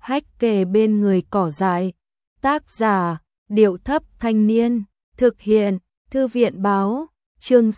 hách kề bên người cỏ dại. Tác giả, Điệu Thấp Thanh Niên, thực hiện, Thư viện Báo, chương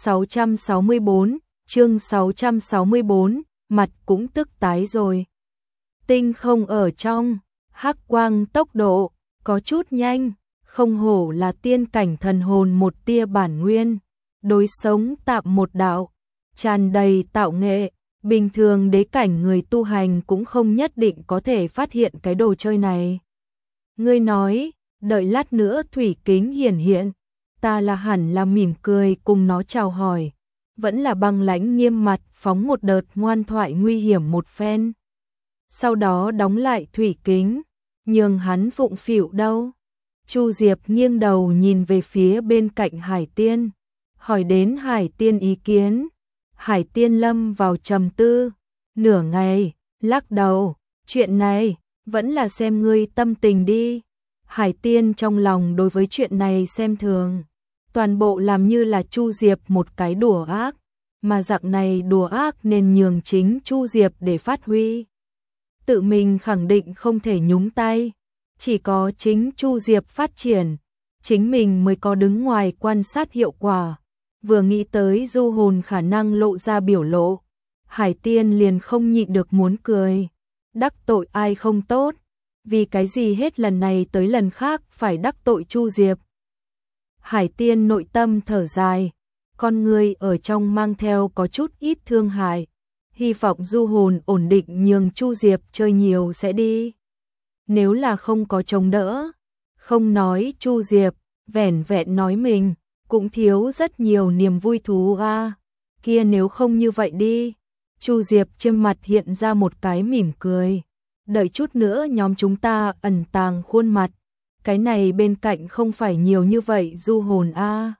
664, mặt cũng tức tái rồi. Tinh không ở trong, hắc quang tốc độ, có chút nhanh, không hổ là tiên cảnh thần hồn một tia bản nguyên, đối sống tạm một đạo, tràn đầy tạo nghệ, bình thường đế cảnh người tu hành cũng không nhất định có thể phát hiện cái đồ chơi này. Ngươi nói, đợi lát nữa thủy kính hiển hiện, ta là hẳn là mỉm cười cùng nó chào hỏi, vẫn là băng lãnh nghiêm mặt phóng một đợt ngoan thoại nguy hiểm một phen. Sau đó đóng lại thủy kính, nhường hắn phụng phịu đâu. Chu Diệp nghiêng đầu nhìn về phía bên cạnh Hải Tiên, hỏi đến Hải Tiên ý kiến. Hải Tiên lâm vào trầm tư, nửa ngày, lắc đầu, chuyện này, vẫn là xem ngươi tâm tình đi. Hải Tiên trong lòng đối với chuyện này xem thường, toàn bộ làm như là Chu Diệp một cái đùa ác, mà dạng này đùa ác nên nhường chính Chu Diệp để phát huy. Tự mình khẳng định không thể nhúng tay, chỉ có chính Chu Diệp phát triển, chính mình mới có đứng ngoài quan sát hiệu quả. Vừa nghĩ tới du hồn khả năng lộ ra biểu lộ, Hải Tiên liền không nhịn được muốn cười. Đắc tội ai không tốt, vì cái gì hết lần này tới lần khác phải đắc tội Chu Diệp. Hải Tiên nội tâm thở dài, con người ở trong mang theo có chút ít thương hại, hy vọng du hồn ổn định nhường Chu Diệp chơi nhiều sẽ đi. Nếu là không có chống đỡ, không nói Chu Diệp, vẻn vẹn nói mình, cũng thiếu rất nhiều niềm vui thú a. Kia nếu không như vậy đi. Chu Diệp trên mặt hiện ra một cái mỉm cười. Đợi chút nữa nhóm chúng ta ẩn tàng khuôn mặt. Cái này bên cạnh không phải nhiều như vậy du hồn a.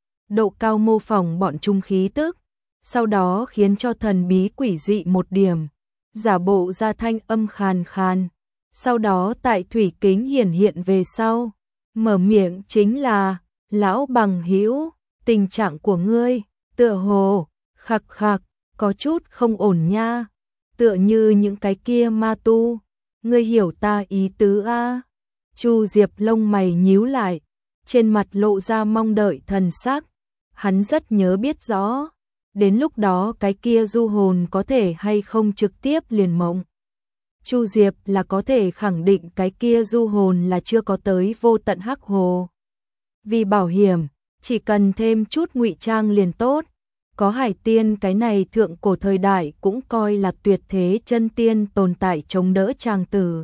Độ cao mô phỏng bọn chúng khí tức, sau đó khiến cho thần bí quỷ dị một điểm, giả bộ ra thanh âm khàn khàn. Sau đó tại thủy kính hiển hiện về sau, mở miệng chính là: lão bằng hữu, tình trạng của ngươi, tựa hồ, khặc khặc, có chút không ổn nha, tựa như những cái kia ma tu, ngươi hiểu ta ý tứ a? Chu Diệp lông mày nhíu lại, trên mặt lộ ra mong đợi thần sắc, hắn rất nhớ biết rõ, đến lúc đó cái kia du hồn có thể hay không trực tiếp liền mộng. Chu Diệp là có thể khẳng định cái kia du hồn là chưa có tới vô tận hắc hồ. Vì bảo hiểm, chỉ cần thêm chút ngụy trang liền tốt. Có Hải Tiên cái này thượng cổ thời đại cũng coi là tuyệt thế chân tiên tồn tại chống đỡ chàng tử.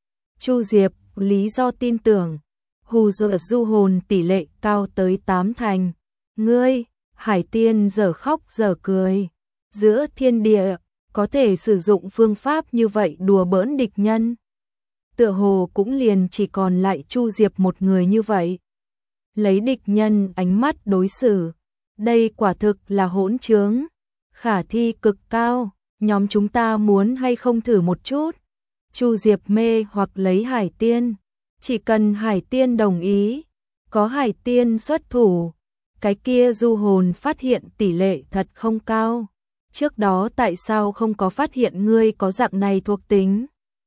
Chu Diệp lý do tin tưởng, hù dọa du hồn tỷ lệ cao tới 8 thành. Ngươi, Hải Tiên giờ khóc giờ cười. Giữa thiên địa, có thể sử dụng phương pháp như vậy đùa bỡn địch nhân. Tựa hồ cũng liền chỉ còn lại Chu Diệp một người như vậy. Lấy địch nhân ánh mắt đối xử, đây quả thực là hỗn trướng, khả thi cực cao, nhóm chúng ta muốn hay không thử một chút. Chu Diệp mê hoặc lấy Hải Tiên, chỉ cần Hải Tiên đồng ý, có Hải Tiên xuất thủ, cái kia du hồn phát hiện tỷ lệ thật không cao. Trước đó tại sao không có phát hiện ngươi có dạng này thuộc tính?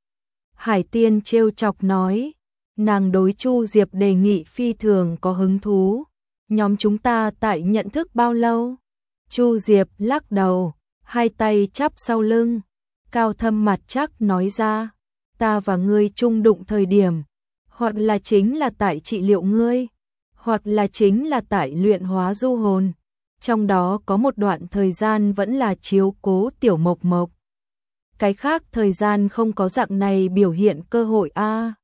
Hải Tiên trêu chọc nói, nàng đối Chu Diệp đề nghị phi thường có hứng thú. Nhóm chúng ta tại nhận thức bao lâu? Chu Diệp lắc đầu, hai tay chắp sau lưng, cao thâm mặt chắc nói ra, ta và ngươi chung đụng thời điểm, hoặc là chính là tại trị liệu ngươi, hoặc là chính là tại luyện hóa du hồn. Trong đó có một đoạn thời gian vẫn là chiếu cố Tiểu Mộc Mộc. Cái khác thời gian không có dạng này biểu hiện cơ hội a.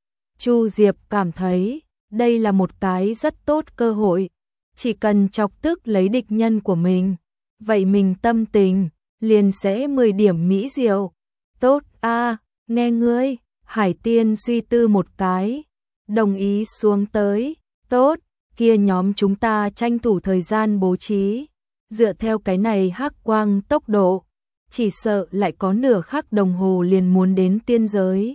Chu Diệp cảm thấy đây là một cái rất tốt cơ hội, chỉ cần chọc tức lấy địch nhân của mình, vậy mình tâm tình liền sẽ 10 điểm mỹ diệu. Tốt a, nghe ngươi. Hải Tiên suy tư một cái, đồng ý xuống tới. Tốt, kia nhóm chúng ta tranh thủ thời gian bố trí, dựa theo cái này hắc quang tốc độ, chỉ sợ lại có nửa khắc đồng hồ liền muốn đến tiên giới.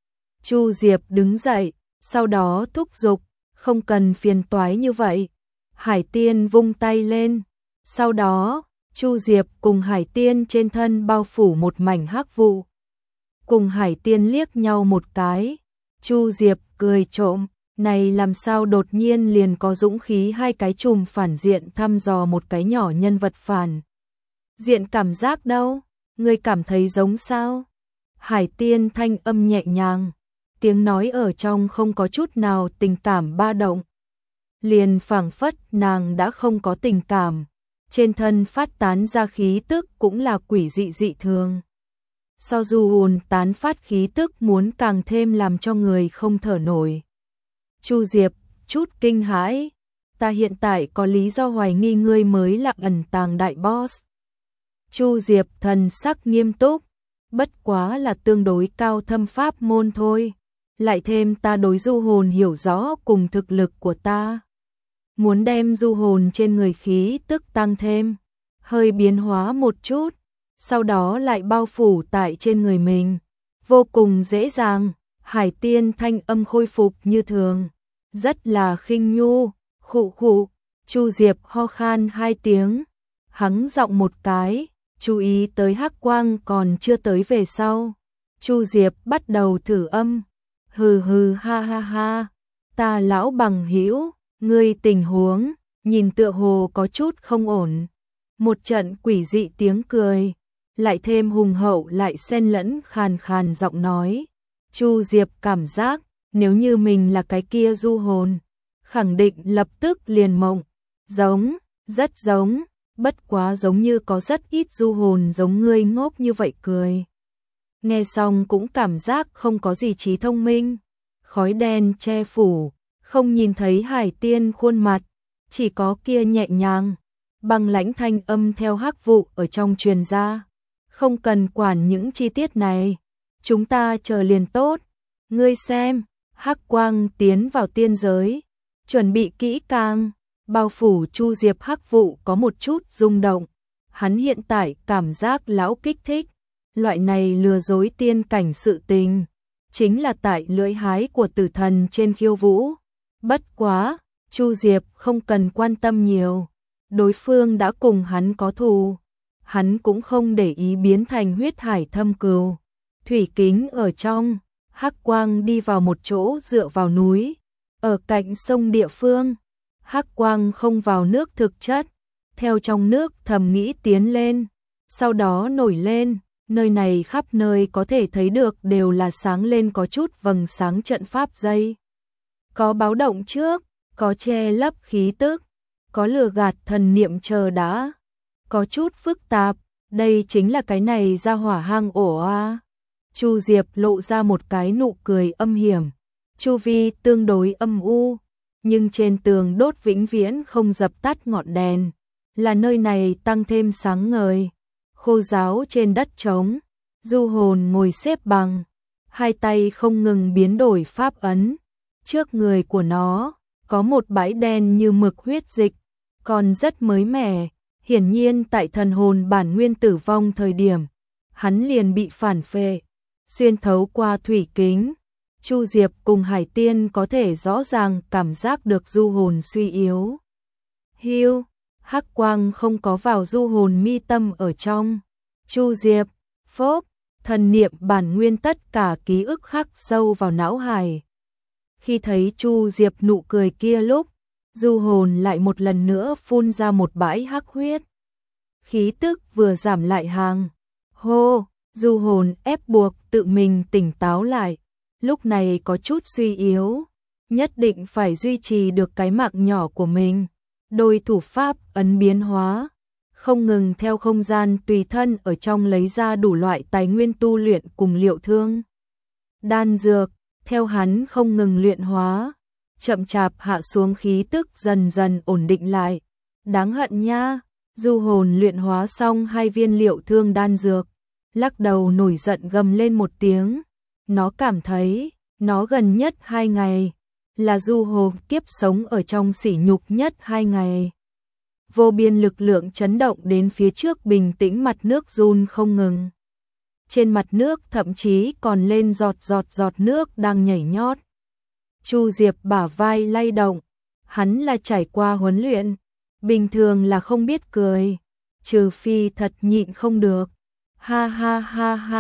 Chu Diệp đứng dậy, sau đó thúc giục, không cần phiền toái như vậy. Hải Tiên vung tay lên, sau đó Chu Diệp cùng Hải Tiên trên thân bao phủ một mảnh hắc vụ. cùng Hải Tiên liếc nhau một cái. Chu Diệp cười trộm, này làm sao đột nhiên liền có dũng khí hai cái trùm phản diện thăm dò một cái nhỏ nhân vật phản diện cảm giác đâu, ngươi cảm thấy giống sao? Hải Tiên thanh âm nhẹ nhàng, tiếng nói ở trong không có chút nào tình cảm ba động. Liền phảng phất nàng đã không có tình cảm, trên thân phát tán ra khí tức cũng là quỷ dị dị thường. So du hồn tán phát khí tức muốn càng thêm làm cho người không thở nổi. Chu Diệp chút kinh hãi, ta hiện tại có lý do hoài nghi ngươi mới là ẩn tàng đại boss. Chu Diệp thần sắc nghiêm túc, bất quá là tương đối cao thâm pháp môn thôi, lại thêm ta đối du hồn hiểu rõ cùng thực lực của ta. Muốn đem du hồn trên người khí tức tăng thêm, hơi biến hóa một chút, sau đó lại bao phủ tại trên người mình. Vô cùng dễ dàng, Hải Tiên thanh âm khôi phục như thường, rất là khinh nhu, khụ khụ. Chu Diệp ho khan hai tiếng, hắng giọng một cái, chú ý tới hắc quang còn chưa tới về sau. Chu Diệp bắt đầu thử âm, hừ hừ ha ha ha, ta lão bằng hữu, ngươi tình huống, nhìn tựa hồ có chút không ổn. Một trận quỷ dị tiếng cười, lại thêm hùng hậu lại xen lẫn khàn khàn giọng nói. Chu Diệp cảm giác, nếu như mình là cái kia du hồn, khẳng định lập tức liền mộng, giống, rất giống, bất quá giống như có rất ít du hồn giống ngươi ngốc như vậy cười. Nghe xong cũng cảm giác không có gì trí thông minh, khói đen che phủ, không nhìn thấy Hải Tiên khuôn mặt, chỉ có kia nhẹ nhàng, băng lãnh thanh âm theo hắc vụ ở trong truyền ra. Không cần quản những chi tiết này, chúng ta chờ liền tốt. Ngươi xem, hắc quang tiến vào tiên giới, chuẩn bị kỹ càng, bao phủ Chu Diệp hắc vụ có một chút rung động. Hắn hiện tại cảm giác lão kích thích, loại này lừa dối tiên cảnh sự tình, chính là tại lưỡi hái của tử thần trên khiêu vũ. Bất quá, Chu Diệp không cần quan tâm nhiều, đối phương đã cùng hắn có thù, hắn cũng không để ý biến thành huyết hải thâm cừu. Thủy kính ở trong, hắc quang đi vào một chỗ dựa vào núi, ở cạnh sông địa phương. Hắc quang không vào nước thực chất, theo trong nước thầm nghĩ tiến lên, sau đó nổi lên, nơi này khắp nơi có thể thấy được đều là sáng lên có chút vầng sáng trận pháp dây. Có báo động trước, có che lấp khí tức, có lừa gạt thần niệm chờ đã, có chút phức tạp, đây chính là cái này ra hỏa hang ổ a. Chu Diệp lộ ra một cái nụ cười âm hiểm, chu vi tương đối âm u, nhưng trên tường đốt vĩnh viễn không dập tắt ngọn đèn, là nơi này tăng thêm sáng ngời. Khô giáo trên đất trống, du hồn ngồi xếp bằng, hai tay không ngừng biến đổi pháp ấn. Trước người của nó có một bãi đen như mực huyết dịch, còn rất mới mẻ, hiển nhiên tại thần hồn bản nguyên tử vong thời điểm, hắn liền bị phản phệ, xuyên thấu qua thủy kính. Chu Diệp cùng Hải Tiên có thể rõ ràng cảm giác được du hồn suy yếu. Hiu, hắc quang không có vào du hồn mi tâm ở trong. Chu Diệp, phốp, thần niệm bản nguyên tất cả ký ức khắc sâu vào não hải. Khi thấy Chu Diệp nụ cười kia lúc, du hồn lại một lần nữa phun ra một bãi hắc huyết. Khí tức vừa giảm lại hàng. Hô, du hồn ép buộc tự mình tỉnh táo lại. Lúc này có chút suy yếu, nhất định phải duy trì được cái mạng nhỏ của mình. Đôi thủ pháp ấn biến hóa, không ngừng theo không gian tùy thân ở trong lấy ra đủ loại tài nguyên tu luyện cùng liệu thương. Đan dược, theo hắn không ngừng luyện hóa, chậm chạp hạ xuống khí tức dần dần ổn định lại. Đáng hận nha, du hồn luyện hóa xong 2 viên liệu thương đan dược, lắc đầu nổi giận gầm lên một tiếng. Nó cảm thấy, nó gần nhất 2 ngày, là du hồn kiếp sống ở trong sỉ nhục nhất 2 ngày. Vô biên lực lượng chấn động đến phía trước bình tĩnh mặt nước run không ngừng. Trên mặt nước thậm chí còn lên giọt nước đang nhảy nhót. Chu Diệp bả vai lay động, hắn là trải qua huấn luyện, bình thường là không biết cười, trừ phi thật nhịn không được. Ha ha ha ha,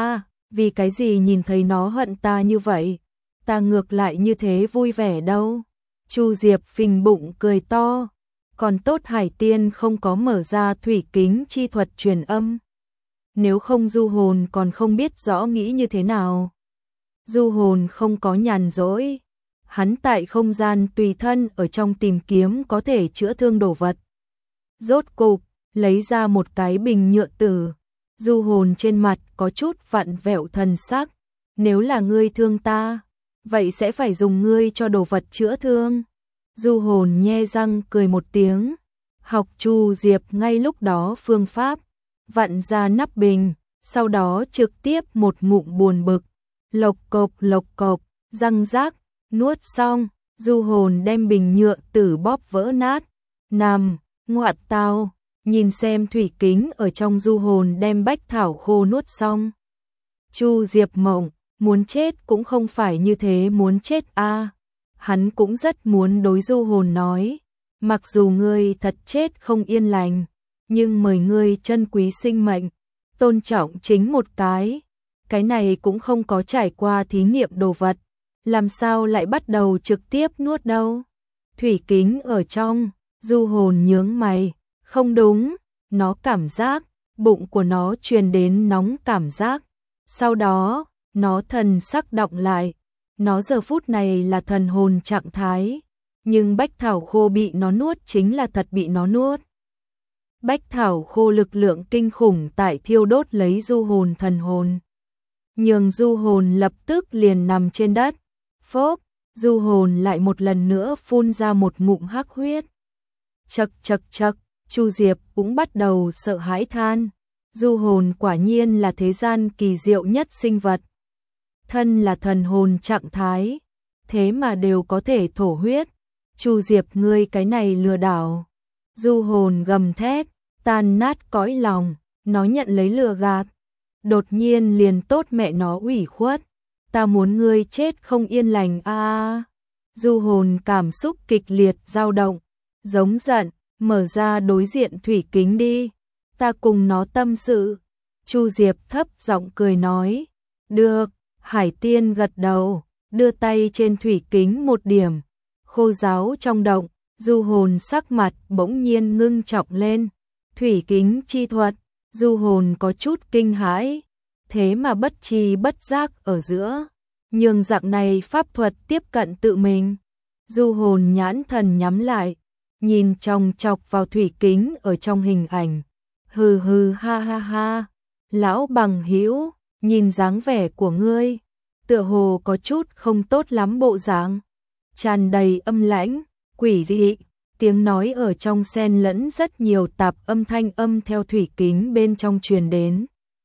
vì cái gì nhìn thấy nó hận ta như vậy, ta ngược lại như thế vui vẻ đâu. Chu Diệp phình bụng cười to, còn tốt Hải Tiên không có mở ra thủy kính chi thuật truyền âm. Nếu không Du Hồn còn không biết rõ nghĩ như thế nào. Du Hồn không có nhàn rỗi, hắn tại không gian tùy thân ở trong tìm kiếm có thể chữa thương đồ vật. Rốt cục, lấy ra một cái bình nhựa tử. Du Hồn trên mặt có chút vặn vẹo thần sắc, nếu là ngươi thương ta, vậy sẽ phải dùng ngươi cho đồ vật chữa thương. Du Hồn nhe răng cười một tiếng, học Chu Diệp ngay lúc đó phương pháp, vặn ra nắp bình, sau đó trực tiếp một ngụm buồn bực, lộc cộc, răng rác, nuốt xong, Du Hồn đem bình nhựa tử bóp vỡ nát, nằm, ngoạ tao, nhìn xem thủy kính ở trong Du Hồn đem bách thảo khô nuốt xong. Chu Diệp mộng, muốn chết cũng không phải như thế muốn chết a. Hắn cũng rất muốn đối Du Hồn nói, mặc dù ngươi thật chết không yên lành, nhưng mời ngươi trân quý sinh mệnh, tôn trọng chính một cái này cũng không có trải qua thí nghiệm đồ vật, làm sao lại bắt đầu trực tiếp nuốt đâu. Thủy kính ở trong, Du Hồn nhướng mày, không đúng, nó cảm giác, bụng của nó truyền đến nóng cảm giác, sau đó, nó thần sắc động lại, nó giờ phút này là thần hồn trạng thái, nhưng bách thảo khô bị nó nuốt chính là thật bị nó nuốt. Bách thảo khô lực lượng kinh khủng tại thiêu đốt lấy Du Hồn thần hồn, nhường Du Hồn lập tức liền nằm trên đất. Phốp, Du Hồn lại một lần nữa phun ra một ngụm hắc huyết. Chậc, Chu Diệp cũng bắt đầu sợ hãi than, Du Hồn quả nhiên là thế gian kỳ diệu nhất sinh vật. Thân là thần hồn trạng thái, thế mà đều có thể thổ huyết. Chu Diệp ngươi cái này lừa đảo. Du Hồn gầm thét, tan nát cõi lòng, nó nhận lấy lừa gạt. Đột nhiên liền tốt mẹ nó ủy khuất, ta muốn ngươi chết không yên lành a. Du Hồn cảm xúc kịch liệt dao động, giống giận, mở ra đối diện thủy kính đi, ta cùng nó tâm sự. Chu Diệp thấp giọng cười nói, được. Hải Tiên gật đầu, đưa tay trên thủy kính một điểm, khô ráo trong động, Du Hồn sắc mặt bỗng nhiên ngưng trọng lên. Thủy kính chi thuật, Du Hồn có chút kinh hãi, thế mà bất tri bất giác ở giữa, nhường dạng này pháp thuật tiếp cận tự mình. Du Hồn nhãn thần nhắm lại, nhìn chòng chọc vào thủy kính ở trong hình ảnh. Hừ hừ ha ha ha, lão bằng hữu, nhìn dáng vẻ của ngươi, tựa hồ có chút không tốt lắm bộ dáng, tràn đầy âm lãnh, quỷ dị, tiếng nói ở trong xen lẫn rất nhiều tạp âm thanh âm theo thủy kính bên trong truyền đến.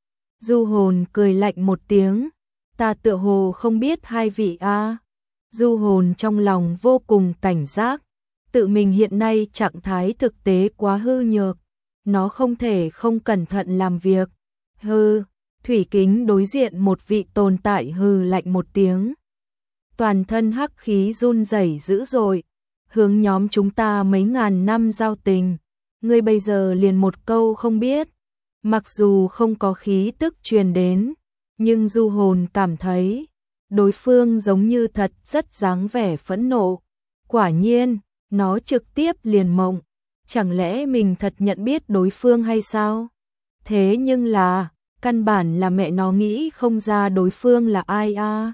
Du Hồn cười lạnh một tiếng, ta tựa hồ không biết hai vị a. Du Hồn trong lòng vô cùng cảnh giác, tự mình hiện nay trạng thái thực tế quá hư nhược, nó không thể không cẩn thận làm việc. Hừ, thủy kính đối diện một vị tồn tại hừ lạnh một tiếng. Toàn thân hắc khí run rẩy dữ dội, hướng nhóm chúng ta mấy ngàn năm giao tình, ngươi bây giờ liền một câu không biết. Mặc dù không có khí tức truyền đến, nhưng Du Hồn cảm thấy đối phương giống như thật rất dáng vẻ phẫn nộ. Quả nhiên, nó trực tiếp liền mộng, chẳng lẽ mình thật nhận biết đối phương hay sao? Thế nhưng là, căn bản là mẹ nó nghĩ không ra đối phương là ai a.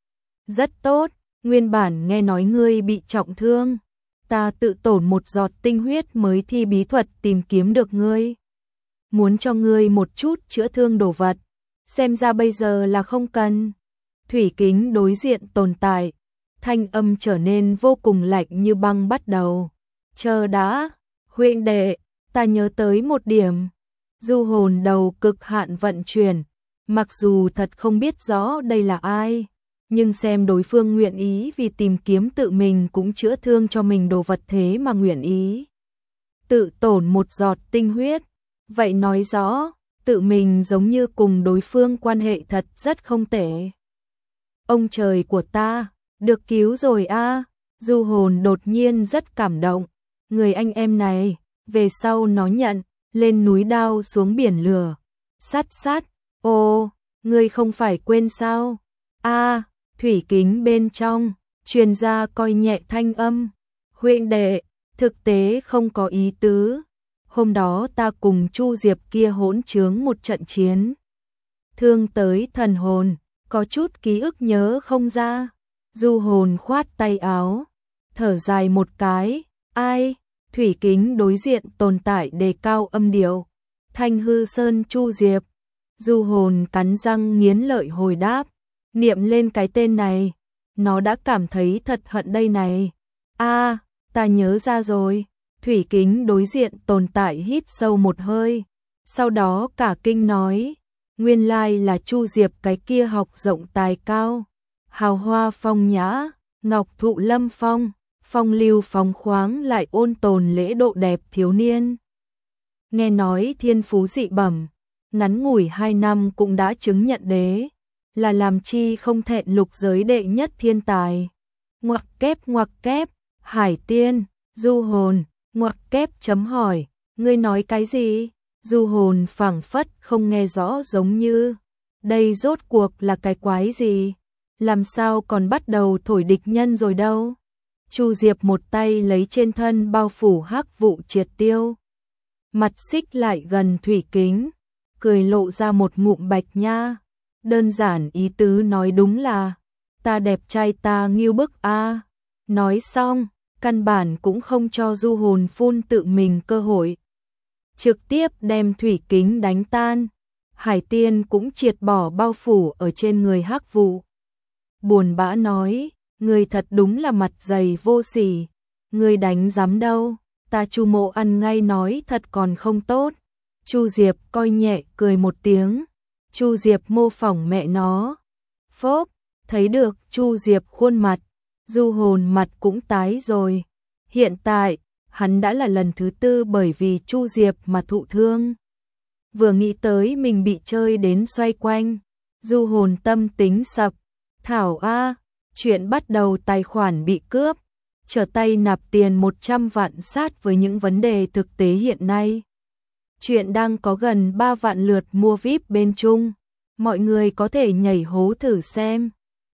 Rất tốt, nguyên bản nghe nói ngươi bị trọng thương, ta tự tổn một giọt tinh huyết mới thi bí thuật tìm kiếm được ngươi. Muốn cho ngươi một chút chữa thương đồ vật, xem ra bây giờ là không cần. Thủy kính đối diện tồn tại, thanh âm trở nên vô cùng lạnh như băng bắt đầu. Chờ đã, huynh đệ, ta nhớ tới một điểm. Du Hồn đầu cực hạn vận chuyển, mặc dù thật không biết rõ đây là ai, nhưng xem đối phương nguyện ý vì tìm kiếm tự mình cũng chữa thương cho mình đồ vật thế mà nguyện ý tự tổn một giọt tinh huyết, vậy nói rõ tự mình giống như cùng đối phương quan hệ thật rất không tệ. Ông trời của ta, được cứu rồi a. Du Hồn đột nhiên rất cảm động, người anh em này, về sau nó nhận lên núi đao xuống biển lửa. Sát, ô, ngươi không phải quên sao? A, thủy kính bên trong, truyền ra coi nhẹ thanh âm. Huynh đệ, thực tế không có ý tứ. Hôm đó ta cùng Chu Diệp kia hỗn trướng một trận chiến. Thương tới thần hồn, có chút ký ức nhớ không ra. Du Hồn khoát tay áo, thở dài một cái, ai? Thủy kính đối diện tồn tại đề cao âm điệu. Thanh Hư Sơn Chu Diệp. Du Hồn cắn răng nghiến lợi hồi đáp, niệm lên cái tên này, nó đã cảm thấy thật hận đây này. A, ta nhớ ra rồi. Thủy kính đối diện tồn tại hít sâu một hơi, sau đó cả kinh nói, nguyên lai là Chu Diệp cái kia học rộng tài cao, hào hoa phong nhã, ngọc thụ lâm phong, phong lưu phóng khoáng lại ôn tồn lễ độ đẹp thiếu niên. Nghe nói thiên phú dị bẩm, ngắn ngủi 2 năm cũng đã chứng nhận đế, là làm chi không thẹn lục giới đệ nhất thiên tài. Ngoặc kép, Hải Tiên, Du Hồn, ngoặc kép chấm hỏi, ngươi nói cái gì? Du Hồn phảng phất không nghe rõ giống như, đây rốt cuộc là cái quái gì? Làm sao còn bắt đầu thổi địch nhân rồi đâu? Chu Diệp một tay lấy trên thân bao phủ hắc vụ triệt tiêu. Mặt xích lại gần thủy kính, cười lộ ra một ngụm bạch nha. Đơn giản ý tứ nói đúng là, ta đẹp trai ta nghiêu bức a. Nói xong, căn bản cũng không cho Du Hồn phun tự mình cơ hội. Trực tiếp đem thủy kính đánh tan. Hải Tiên cũng triệt bỏ bao phủ ở trên người hắc vụ. Buồn bã nói, người thật đúng là mặt dày vô sỉ. Người đánh dám đâu, ta Chu Mộ ăn ngay nói thật còn không tốt. Chu Diệp coi nhẹ cười một tiếng. Chu Diệp mô phỏng mẹ nó. Phốp, thấy được Chu Diệp khuôn mặt, Du Hồn mặt cũng tái rồi. Hiện tại, hắn đã là lần thứ 4 bởi vì Chu Diệp mà thụ thương. Vừa nghĩ tới mình bị chơi đến xoay quanh, Du Hồn tâm tính sập. Thảo a, chuyện bắt đầu tài khoản bị cướp, trở tay nạp tiền 100 vạn sát với những vấn đề thực tế hiện nay. Chuyện đang có gần 3 vạn lượt mua VIP bên Trung, mọi người có thể nhảy hố thử xem.